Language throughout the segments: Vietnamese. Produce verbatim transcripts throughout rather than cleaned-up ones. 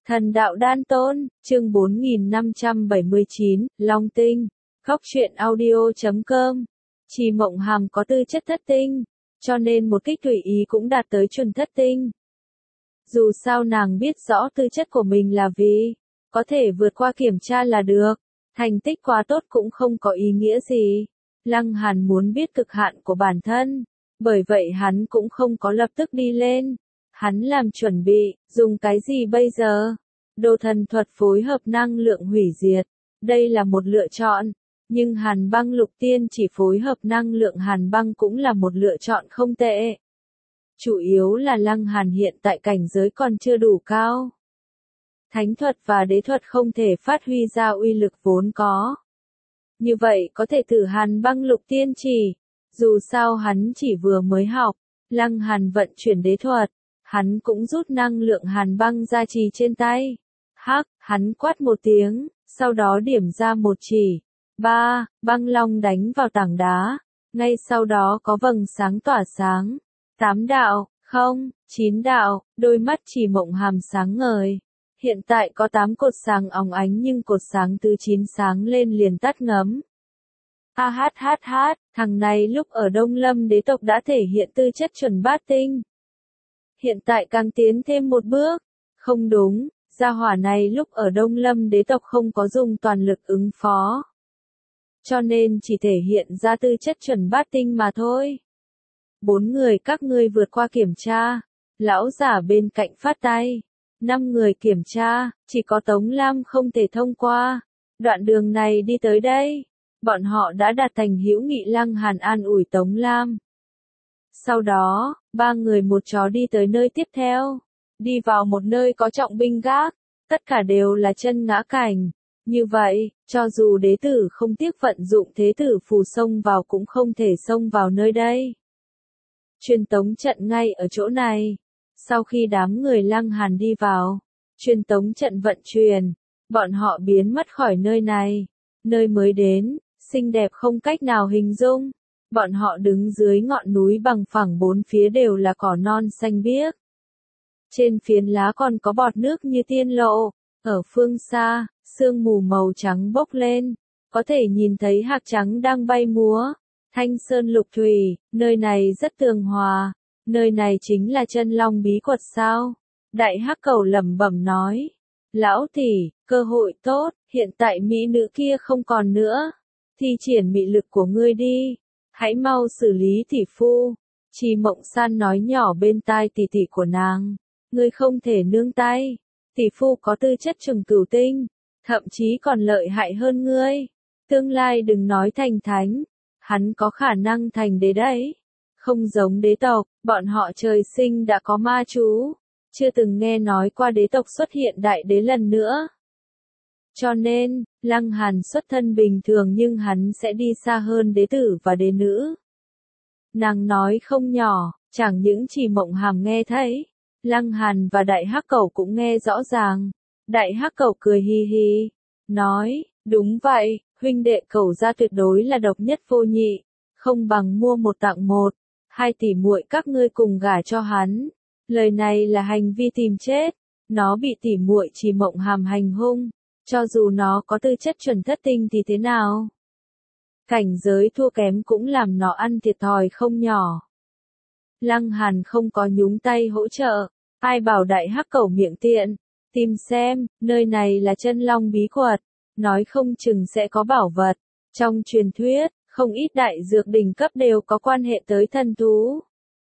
Thần đạo đan tôn, chương bốn nghìn năm trăm bảy mươi chín, Long tinh. Góc truyện audio chấm com. Trì Mộng Hàm có tư chất thất tinh, cho nên một kích tùy ý cũng đạt tới chuẩn thất tinh. Dù sao nàng biết rõ tư chất của mình là vì có thể vượt qua kiểm tra là được, thành tích quá tốt cũng không có ý nghĩa gì. Lăng Hàn muốn biết cực hạn của bản thân, bởi vậy hắn cũng không có lập tức đi lên. Hắn làm chuẩn bị, dùng cái gì bây giờ? Đồ thần thuật phối hợp năng lượng hủy diệt. Đây là một lựa chọn, nhưng hàn băng lục tiên chỉ phối hợp năng lượng hàn băng cũng là một lựa chọn không tệ. Chủ yếu là Lăng Hàn hiện tại cảnh giới còn chưa đủ cao. Thánh thuật và đế thuật không thể phát huy ra uy lực vốn có. Như vậy có thể thử hàn băng lục tiên chỉ. Dù sao hắn chỉ vừa mới học, Lăng Hàn vận chuyển đế thuật. Hắn cũng rút năng lượng hàn băng ra trì trên tay. Hắc, hắn quát một tiếng, sau đó điểm ra một chỉ. Ba, băng long đánh vào tảng đá. Ngay sau đó có vầng sáng tỏa sáng. Tám đạo, không, chín đạo, đôi mắt Trì Mộng Hàm sáng ngời. Hiện tại có tám cột sáng óng ánh nhưng cột sáng thứ chín sáng lên liền tắt ngấm. A hát hát hát, thằng này lúc ở Đông Lâm đế tộc đã thể hiện tư chất chuẩn bát tinh. Hiện tại càng tiến thêm một bước. Không đúng, gia hỏa này lúc ở Đông Lâm đế tộc không có dùng toàn lực ứng phó. Cho nên chỉ thể hiện ra tư chất chuẩn bát tinh mà thôi. Bốn người các ngươi vượt qua kiểm tra. Lão giả bên cạnh phát tay. Năm người kiểm tra, chỉ có Tống Lam không thể thông qua. Đoạn đường này đi tới đây. Bọn họ đã đạt thành hữu nghị. Lăng Hàn an ủi Tống Lam. Sau đó, ba người một chó đi tới nơi tiếp theo. Đi vào một nơi có trọng binh gác. Tất cả đều là chân ngã cảnh. Như vậy, cho dù đế tử không tiếc vận dụng thế tử phù xông vào cũng không thể xông vào nơi đây. Truyền tống trận ngay ở chỗ này. Sau khi đám người Lăng Hàn đi vào, truyền tống trận vận chuyển, bọn họ biến mất khỏi nơi này. Nơi mới đến, xinh đẹp không cách nào hình dung. Bọn họ đứng dưới ngọn núi bằng phẳng, bốn phía đều là cỏ non xanh biếc. Trên phiến lá còn có bọt nước như tiên lộ. Ở phương xa, sương mù màu trắng bốc lên. Có thể nhìn thấy hạc trắng đang bay múa. Thanh sơn lục thủy, nơi này rất tường hòa. Nơi này chính là chân long bí quật sao? Đại hắc cẩu lẩm bẩm nói. Lão tỷ, cơ hội tốt, hiện tại mỹ nữ kia không còn nữa. Thi triển mị lực của ngươi đi. Hãy mau xử lý tỷ phu. Trì Mộng San nói nhỏ bên tai tỷ tỷ của nàng. Ngươi không thể nương tay. Tỷ phu có tư chất trùng cửu tinh. Thậm chí còn lợi hại hơn ngươi. Tương lai đừng nói thành thánh. Hắn có khả năng thành đế đấy. Không giống đế tộc, bọn họ trời sinh đã có ma chú. Chưa từng nghe nói qua đế tộc xuất hiện đại đế lần nữa. Cho nên, Lăng Hàn xuất thân bình thường nhưng hắn sẽ đi xa hơn đế tử và đế nữ. Nàng nói không nhỏ, chẳng những Trì Mộng Hàm nghe thấy. Lăng Hàn và Đại Hắc Cẩu cũng nghe rõ ràng. Đại Hắc Cẩu cười hi hi. Nói, đúng vậy, huynh đệ Cẩu gia tuyệt đối là độc nhất vô nhị. Không bằng mua một tặng một. Hai tỷ muội các ngươi cùng gả cho hắn. Lời này là hành vi tìm chết. Nó bị tỷ muội Trì Mộng Hàm hành hung. Cho dù nó có tư chất chuẩn thất tinh thì thế nào? Cảnh giới thua kém cũng làm nó ăn thiệt thòi không nhỏ. Lăng Hàn không có nhúng tay hỗ trợ. Ai bảo Đại Hắc Cẩu miệng tiện. Tìm xem, nơi này là chân long bí quật. Nói không chừng sẽ có bảo vật. Trong truyền thuyết, không ít đại dược đỉnh cấp đều có quan hệ tới thần thú.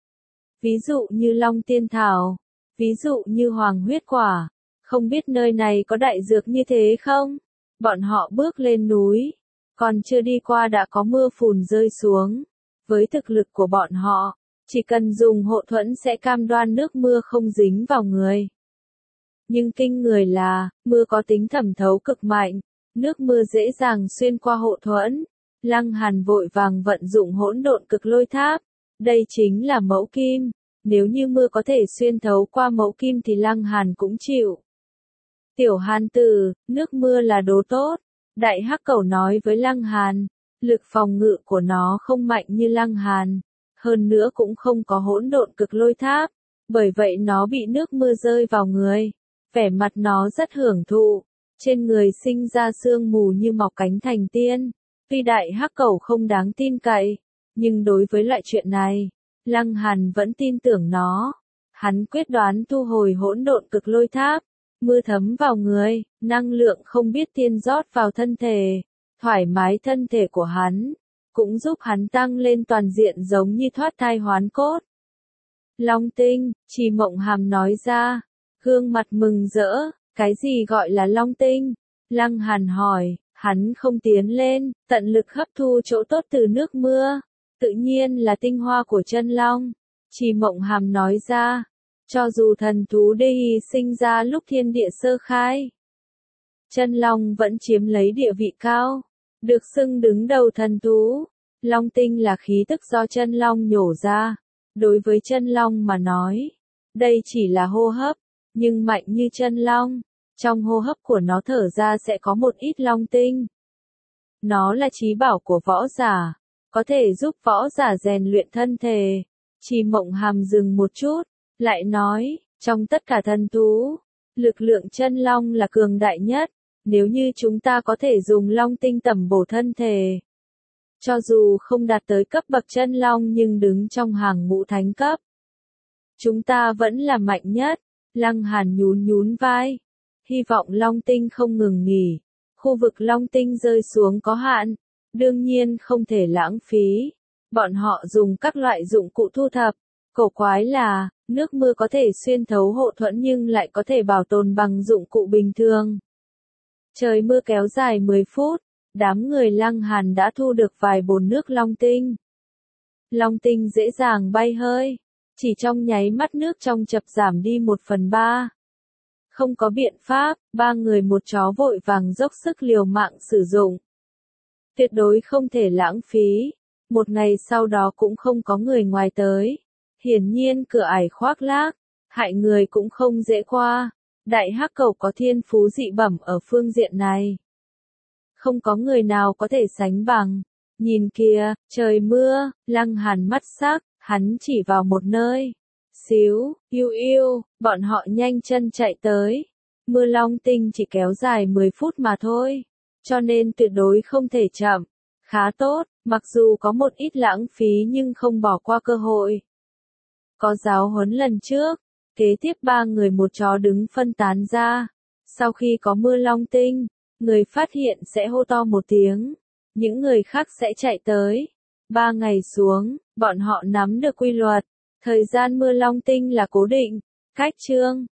Ví dụ như Long Tiên Thảo. Ví dụ như Hoàng Huyết Quả. Không biết nơi này có đại dược như thế không? Bọn họ bước lên núi. Còn chưa đi qua đã có mưa phùn rơi xuống. Với thực lực của bọn họ, chỉ cần dùng hộ thuẫn sẽ cam đoan nước mưa không dính vào người. Nhưng kinh người là, mưa có tính thẩm thấu cực mạnh. Nước mưa dễ dàng xuyên qua hộ thuẫn. Lăng Hàn vội vàng vận dụng hỗn độn cực lôi tháp. Đây chính là mẫu kim. Nếu như mưa có thể xuyên thấu qua mẫu kim thì Lăng Hàn cũng chịu. Tiểu Hàn tử, nước mưa là đồ tốt. Đại Hắc Cẩu nói với Lăng Hàn. Lực phòng ngự của nó không mạnh như Lăng Hàn. Hơn nữa cũng không có hỗn độn cực lôi tháp. Bởi vậy nó bị nước mưa rơi vào người. vẻ mặt nó rất hưởng thụ, trên người sinh ra sương mù như mọc cánh thành tiên. Tuy đại hắc cẩu không đáng tin cậy, nhưng đối với loại chuyện này, Lăng Hàn vẫn tin tưởng nó. Hắn quyết đoán thu hồi hỗn độn cực lôi tháp, mưa thấm vào người, năng lượng không biết tiên rót vào thân thể, thoải mái thân thể của hắn, cũng giúp hắn tăng lên toàn diện giống như thoát thai hoán cốt. Long tinh, Trì Mộng Hàm nói ra, gương mặt mừng rỡ, cái gì gọi là long tinh? Lăng Hàn hỏi, hắn không tiến lên, tận lực hấp thu chỗ tốt từ nước mưa, tự nhiên là tinh hoa của chân long. Trì Mộng Hàm nói ra, cho dù thần thú Đê Hy sinh ra lúc thiên địa sơ khai, chân long vẫn chiếm lấy địa vị cao, được xưng đứng đầu thần thú. Long tinh là khí tức do chân long nhổ ra. Đối với chân long mà nói, đây chỉ là hô hấp, nhưng mạnh như chân long, trong hô hấp của nó thở ra sẽ có một ít long tinh. Nó là trí bảo của võ giả, có thể giúp võ giả rèn luyện thân thể. Trì Mộng Hàm dừng một chút, lại nói, trong tất cả thần thú, lực lượng chân long là cường đại nhất, nếu như chúng ta có thể dùng long tinh tẩm bổ thân thể, cho dù không đạt tới cấp bậc chân long nhưng đứng trong hàng ngũ thánh cấp, chúng ta vẫn là mạnh nhất. Lăng Hàn nhún nhún vai, hy vọng long tinh không ngừng nghỉ. Khu vực long tinh rơi xuống có hạn, đương nhiên không thể lãng phí. Bọn họ dùng các loại dụng cụ thu thập. Cổ quái là, nước mưa có thể xuyên thấu hộ thuẫn nhưng lại có thể bảo tồn bằng dụng cụ bình thường. Trời mưa kéo dài mười phút, đám người Lăng Hàn đã thu được vài bồn nước long tinh. Long tinh dễ dàng bay hơi, chỉ trong nháy mắt nước trong chập giảm đi một phần ba. Không có biện pháp, ba người một chó vội vàng dốc sức liều mạng sử dụng. Tuyệt đối không thể lãng phí. Một ngày sau đó cũng không có người ngoài tới. Hiển nhiên cửa ải khoác lác, hại người cũng không dễ qua. Đại hắc cẩu có thiên phú dị bẩm ở phương diện này. Không có người nào có thể sánh bằng. Nhìn kìa, trời mưa, Lăng Hàn mắt sắc, hắn chỉ vào một nơi. Xíu, yêu yêu, bọn họ nhanh chân chạy tới. Mưa long tinh chỉ kéo dài mười phút mà thôi, cho nên tuyệt đối không thể chậm. Khá tốt, mặc dù có một ít lãng phí nhưng không bỏ qua cơ hội. Có giáo huấn lần trước, kế tiếp ba người một chó đứng phân tán ra. Sau khi có mưa long tinh, người phát hiện sẽ hô to một tiếng, những người khác sẽ chạy tới. Ba ngày xuống, bọn họ nắm được quy luật. Thời gian mưa long tinh là cố định, cách chương.